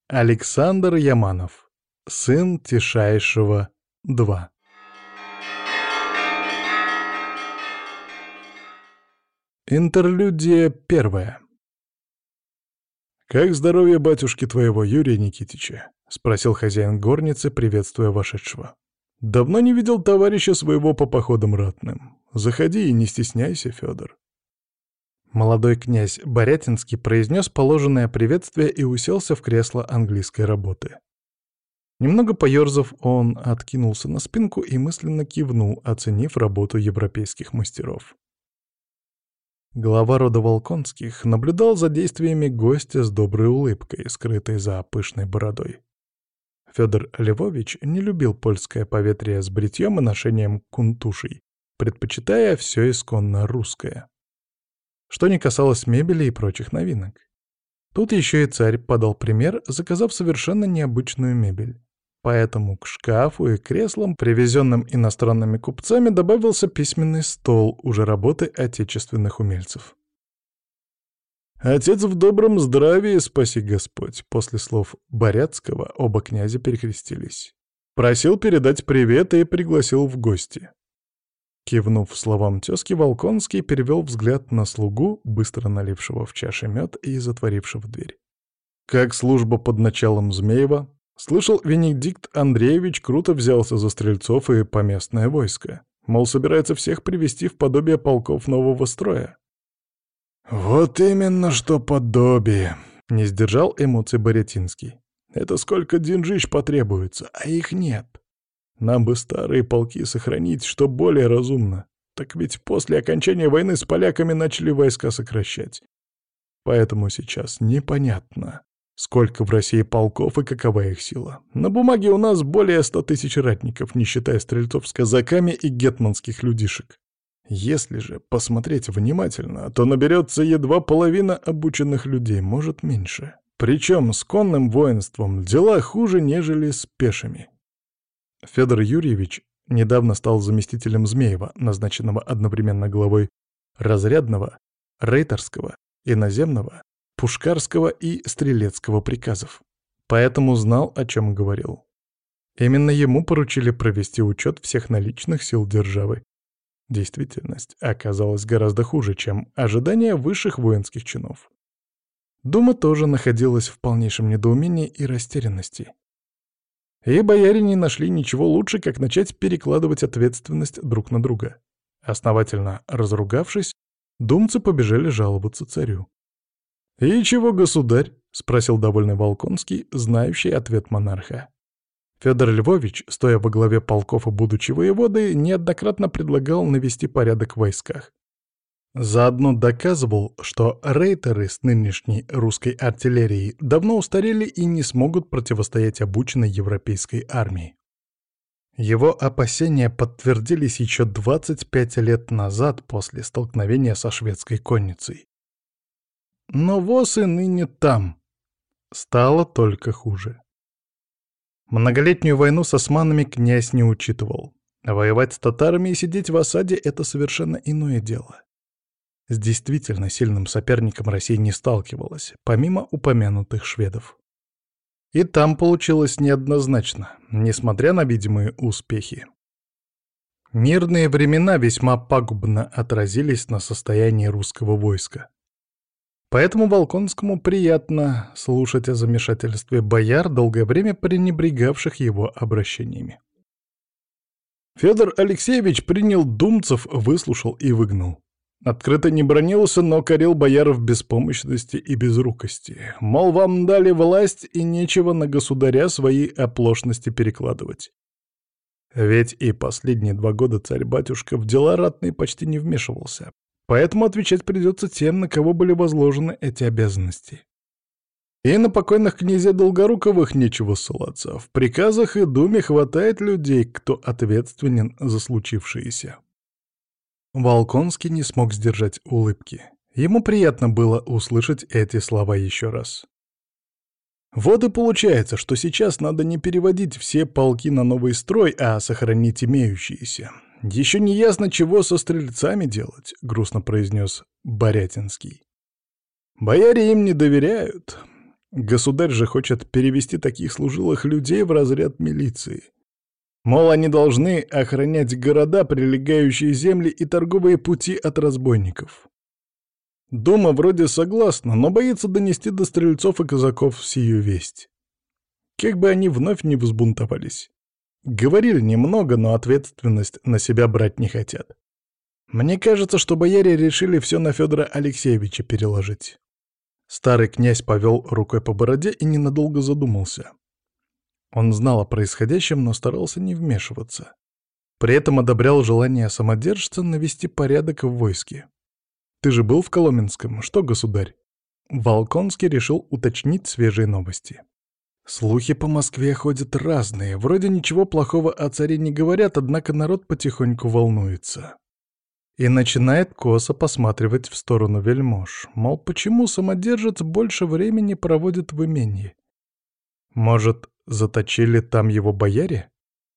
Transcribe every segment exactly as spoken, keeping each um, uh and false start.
Александр Яманов, сын Тишайшего, два. Интерлюдия первая. «Как здоровье батюшки твоего, Юрия Никитича?» — спросил хозяин горницы, приветствуя вошедшего. «Давно не видел товарища своего по походам ратным. Заходи и не стесняйся, Федор». Молодой князь Борятинский произнес положенное приветствие и уселся в кресло английской работы. Немного поёрзав, он откинулся на спинку и мысленно кивнул, оценив работу европейских мастеров. Глава рода Волконских наблюдал за действиями гостя с доброй улыбкой, скрытой за пышной бородой. Фёдор Львович не любил польское поветрие с бритьем и ношением кунтушей, предпочитая все исконно русское. Что не касалось мебели и прочих новинок. Тут еще и царь подал пример, заказав совершенно необычную мебель. Поэтому к шкафу и креслам, привезенным иностранными купцами, добавился письменный стол уже работы отечественных умельцев. «Отец в добром здравии, спаси Господь!» После слов Борятского оба князя перекрестились. Просил передать привет и пригласил в гости. Кивнув словам тезки, Волконский перевел взгляд на слугу, быстро налившего в чаши мед и затворившего дверь. Как служба под началом Змеева, слышал, Венедикт Андреевич круто взялся за стрельцов и поместное войско. Мол, собирается всех привести в подобие полков нового строя. «Вот именно что подобие!» — не сдержал эмоций Борятинский. «Это сколько деньжищ потребуется, а их нет. Нам бы старые полки сохранить, что более разумно. Так ведь после окончания войны с поляками начали войска сокращать. Поэтому сейчас непонятно, сколько в России полков и какова их сила. На бумаге у нас более ста тысяч ратников, не считая стрельцов с казаками и гетманских людишек. Если же посмотреть внимательно, то наберется едва половина обученных людей, может меньше. Причем с конным воинством дела хуже, нежели с пешими». Федор Юрьевич недавно стал заместителем Змеева, назначенного одновременно главой разрядного, рейтерского, иноземного, пушкарского и стрелецкого приказов. Поэтому знал, о чем говорил. Именно ему поручили провести учет всех наличных сил державы. Действительность оказалась гораздо хуже, чем ожидания высших воинских чинов. Дума тоже находилась в полнейшем недоумении и растерянности. И бояре не нашли ничего лучше, как начать перекладывать ответственность друг на друга. Основательно разругавшись, думцы побежали жаловаться царю. «И чего, государь?» — спросил довольный Волконский, знающий ответ монарха. Федор Львович, стоя во главе полков и будучи воеводой, неоднократно предлагал навести порядок в войсках. Заодно доказывал, что рейтеры с нынешней русской артиллерией давно устарели и не смогут противостоять обученной европейской армии. Его опасения подтвердились еще двадцать пять лет назад после столкновения со шведской конницей. Но воз и ныне там. Стало только хуже. Многолетнюю войну с османами князь не учитывал. Воевать с татарами и сидеть в осаде — это совершенно иное дело. С действительно сильным соперником Россия не сталкивалась, помимо упомянутых шведов. И там получилось неоднозначно, несмотря на видимые успехи. Мирные времена весьма пагубно отразились на состоянии русского войска. Поэтому Волконскому приятно слушать о замешательстве бояр, долгое время пренебрегавших его обращениями. Федор Алексеевич принял думцев, выслушал и выгнал. Открыто не бронился, но корил бояр в беспомощности и безрукости. Мол, вам дали власть, и нечего на государя свои оплошности перекладывать. Ведь и последние два года царь-батюшка в дела ратные почти не вмешивался. Поэтому отвечать придется тем, на кого были возложены эти обязанности. И на покойных князей Долгоруковых нечего ссылаться. В приказах и думе хватает людей, кто ответственен за случившееся. Волконский не смог сдержать улыбки. Ему приятно было услышать эти слова еще раз. Вот и получается, что сейчас надо не переводить все полки на новый строй, а сохранить имеющиеся. Еще не ясно, чего со стрельцами делать, грустно произнес Борятинский. Бояре им не доверяют. Государь же хочет перевести таких служилых людей в разряд милиции. Мол, они должны охранять города, прилегающие земли и торговые пути от разбойников. Дума вроде согласна, но боится донести до стрельцов и казаков сию весть. Как бы они вновь не взбунтовались. Говорили немного, но ответственность на себя брать не хотят. Мне кажется, что бояре решили все на Федора Алексеевича переложить. Старый князь повел рукой по бороде и ненадолго задумался. Он знал о происходящем, но старался не вмешиваться. При этом одобрял желание самодержца навести порядок в войске. «Ты же был в Коломенском? Что, государь?» Волконский решил уточнить свежие новости. Слухи по Москве ходят разные, вроде ничего плохого о царе не говорят, однако народ потихоньку волнуется. И начинает косо посматривать в сторону вельмож, мол, почему самодержец больше времени проводит в имении? Может, заточили там его бояре?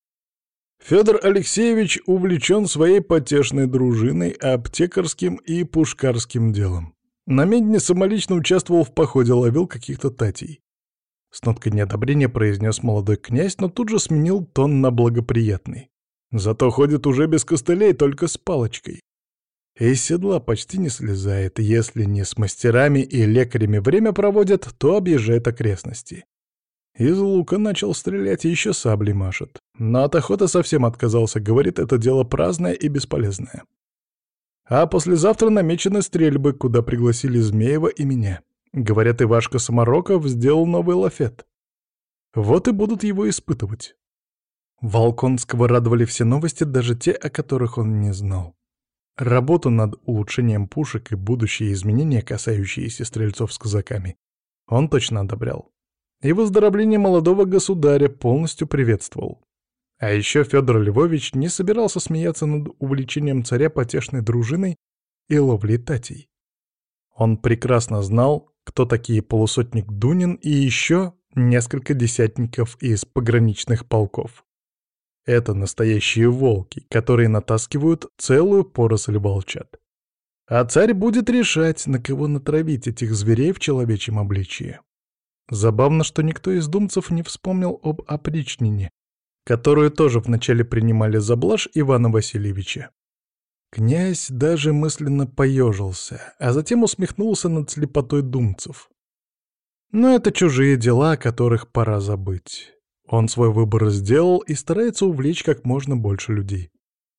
Федор Алексеевич увлечен своей потешной дружиной, аптекарским и пушкарским делом. На Медне самолично участвовал в походе, ловил каких-то татей. С ноткой неодобрения произнес молодой князь, но тут же сменил тон на благоприятный. Зато ходит уже без костылей, только с палочкой. Из седла почти не слезает, если не с мастерами и лекарями время проводят, то объезжает окрестности. Из лука начал стрелять и еще саблей машет. Но от охоты совсем отказался, говорит, это дело праздное и бесполезное. А послезавтра намечены стрельбы, куда пригласили Змеева и меня. Говорят, Ивашка Самороков сделал новый лафет. Вот и будут его испытывать. Волконского радовали все новости, даже те, о которых он не знал. Работу над улучшением пушек и будущие изменения, касающиеся стрельцов с казаками, он точно одобрял. И выздоровление молодого государя полностью приветствовал. А еще Федор Львович не собирался смеяться над увлечением царя потешной дружиной и ловлей татей. Он прекрасно знал, кто такие полусотник Дунин и еще несколько десятников из пограничных полков. Это настоящие волки, которые натаскивают целую поросль волчат. А царь будет решать, на кого натравить этих зверей в человечьем обличье. Забавно, что никто из думцев не вспомнил об опричнине, которую тоже вначале принимали за блажь Ивана Васильевича. Князь даже мысленно поежился, а затем усмехнулся над слепотой думцев. Но это чужие дела, о которых пора забыть. Он свой выбор сделал и старается увлечь как можно больше людей.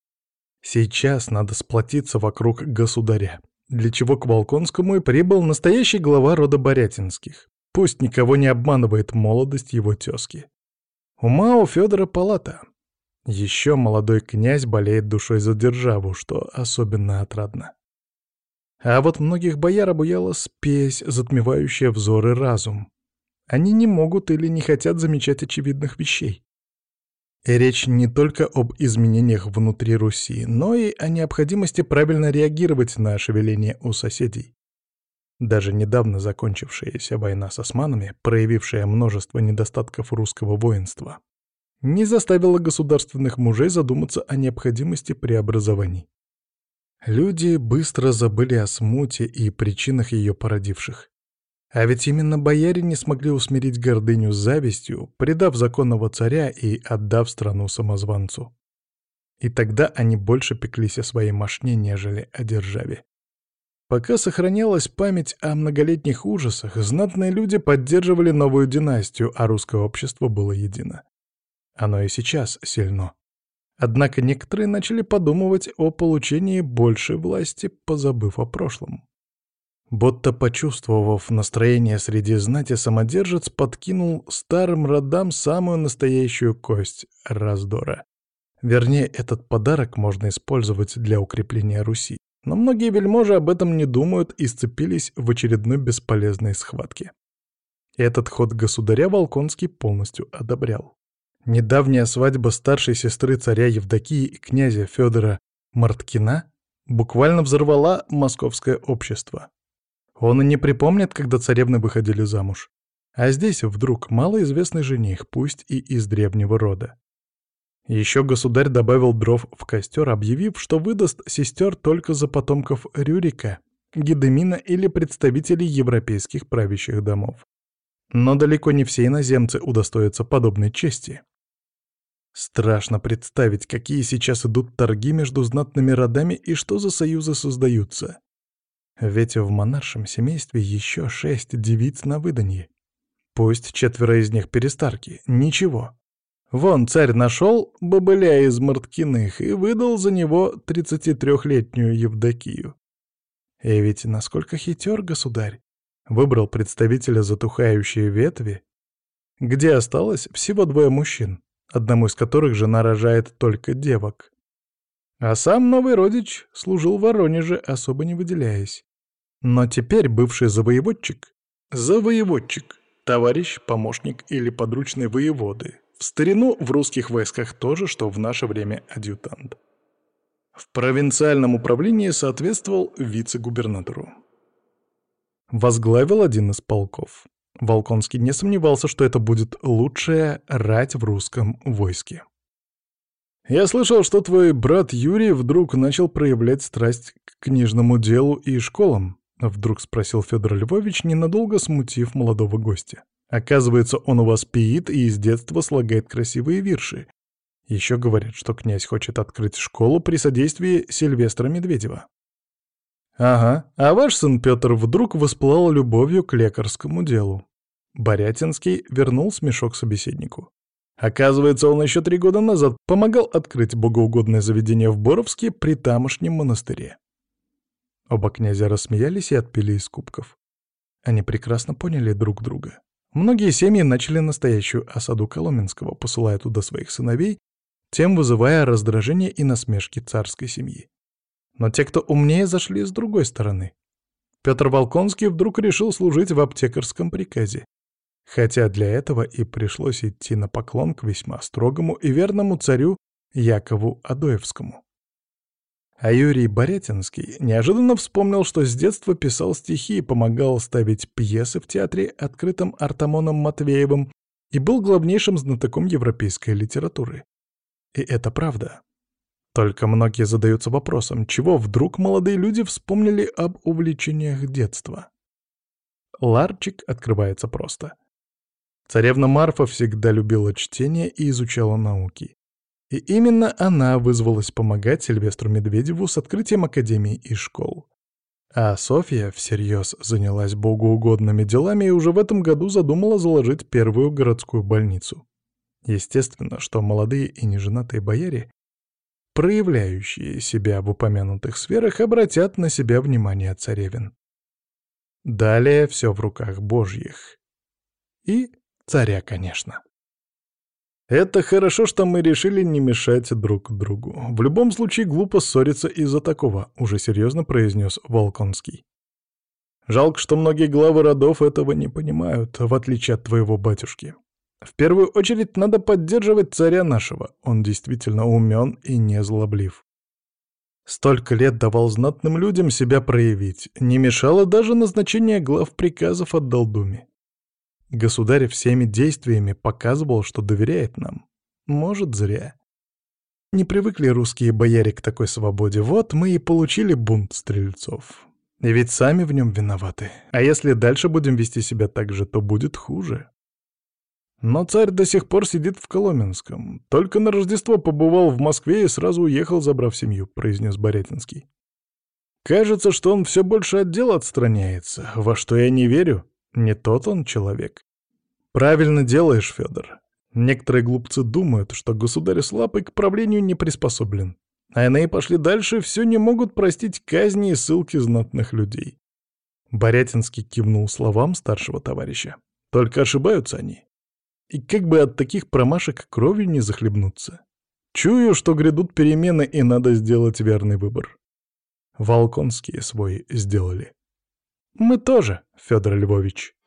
Сейчас надо сплотиться вокруг государя, для чего к Волконскому и прибыл настоящий глава рода Борятинских. Пусть никого не обманывает молодость его тезки. Ума у Федора палата. Еще молодой князь болеет душой за державу, что особенно отрадно. А вот многих бояр обуяла спесь, затмевающая взор и разум. Они не могут или не хотят замечать очевидных вещей. И речь не только об изменениях внутри Руси, но и о необходимости правильно реагировать на шевеление у соседей. Даже недавно закончившаяся война с османами, проявившая множество недостатков русского воинства, не заставила государственных мужей задуматься о необходимости преобразований. Люди быстро забыли о смуте и причинах ее породивших. А ведь именно бояре не смогли усмирить гордыню завистью, предав законного царя и отдав страну самозванцу. И тогда они больше пеклись о своей мошне, нежели о державе. Пока сохранялась память о многолетних ужасах, знатные люди поддерживали новую династию, а русское общество было едино. Оно и сейчас сильно. Однако некоторые начали подумывать о получении большей власти, позабыв о прошлом. Будто почувствовав настроение среди знати, самодержец подкинул старым родам самую настоящую кость раздора. Вернее, этот подарок можно использовать для укрепления Руси. Но многие вельможи об этом не думают и сцепились в очередной бесполезной схватке. Этот ход государя Волконский полностью одобрял. Недавняя свадьба старшей сестры царя Евдокии и князя Федора Марткина буквально взорвала московское общество. Он и не припомнит, когда царевны выходили замуж. А здесь вдруг малоизвестный жених, пусть и из древнего рода. Еще государь добавил дров в костер, объявив, что выдаст сестер только за потомков Рюрика, Гедемина или представителей европейских правящих домов. Но далеко не все иноземцы удостоятся подобной чести. Страшно представить, какие сейчас идут торги между знатными родами и что за союзы создаются. Ведь в монаршем семействе еще шесть девиц на выданье. Пусть четверо из них перестарки, ничего. Вон царь нашел бобыля из Марткиных и выдал за него тридцатитрёхлетнюю Евдокию. И ведь насколько хитер государь. Выбрал представителя затухающей ветви, где осталось всего двое мужчин, одному из которых жена рожает только девок. А сам новый родич служил в Воронеже, особо не выделяясь. Но теперь бывший завоеводчик, завоеводчик, товарищ, помощник или подручный воеводы, в старину в русских войсках тоже, что в наше время адъютант. В провинциальном управлении соответствовал вице-губернатору. Возглавил один из полков. Волконский не сомневался, что это будет лучшая рать в русском войске. «Я слышал, что твой брат Юрий вдруг начал проявлять страсть к книжному делу и школам», — вдруг спросил Федор Львович, ненадолго смутив молодого гостя. «Оказывается, он у вас пиит и с детства слагает красивые вирши. Еще говорят, что князь хочет открыть школу при содействии Сильвестра Медведева». «Ага, а ваш сын Петр вдруг воспылал любовью к лекарскому делу». Борятинский вернул смешок собеседнику. Оказывается, он еще три года назад помогал открыть богоугодное заведение в Боровске при тамошнем монастыре. Оба князя рассмеялись и отпили из кубков. Они прекрасно поняли друг друга. Многие семьи начали настоящую осаду Коломенского, посылая туда своих сыновей, тем вызывая раздражение и насмешки царской семьи. Но те, кто умнее, зашли с другой стороны. Петр Волконский вдруг решил служить в аптекарском приказе, хотя для этого и пришлось идти на поклон к весьма строгому и верному царю Якову Адоевскому. А Юрий Борятинский неожиданно вспомнил, что с детства писал стихи и помогал ставить пьесы в театре, открытом Артамоном Матвеевым, и был главнейшим знатоком европейской литературы. И это правда. Только многие задаются вопросом, чего вдруг молодые люди вспомнили об увлечениях детства. Ларчик открывается просто. Царевна Марфа всегда любила чтение и изучала науки. И именно она вызвалась помогать Сильвестру Медведеву с открытием академий и школ. А Софья всерьез занялась богоугодными делами и уже в этом году задумала заложить первую городскую больницу. Естественно, что молодые и неженатые бояре, проявляющие себя в упомянутых сферах, обратят на себя внимание царевин. Далее все в руках божьих. И царя, конечно. Это хорошо, что мы решили не мешать друг другу. В любом случае глупо ссориться из-за такого, уже серьезно произнес Волконский. Жалко, что многие главы родов этого не понимают, в отличие от твоего батюшки. В первую очередь надо поддерживать царя нашего, он действительно умен и незлоблив. Столько лет давал знатным людям себя проявить, не мешало даже назначение глав приказов отдал думе. Государь всеми действиями показывал, что доверяет нам. Может, зря. Не привыкли русские бояре к такой свободе, вот мы и получили бунт стрельцов. И ведь сами в нем виноваты. А если дальше будем вести себя так же, то будет хуже. Но царь до сих пор сидит в Коломенском. Только на Рождество побывал в Москве и сразу уехал, забрав семью, произнес Борятинский. Кажется, что он все больше от дела отстраняется, во что я не верю. Не тот он человек. Правильно делаешь, Федор. Некоторые глупцы думают, что государь слаб и к правлению не приспособлен. А иные пошли дальше, все не могут простить казни и ссылки знатных людей. Борятинский кивнул словам старшего товарища. Только ошибаются они. И как бы от таких промашек кровью не захлебнуться. Чую, что грядут перемены, и надо сделать верный выбор. Волконские свой сделали. Мы тоже, Федор Львович.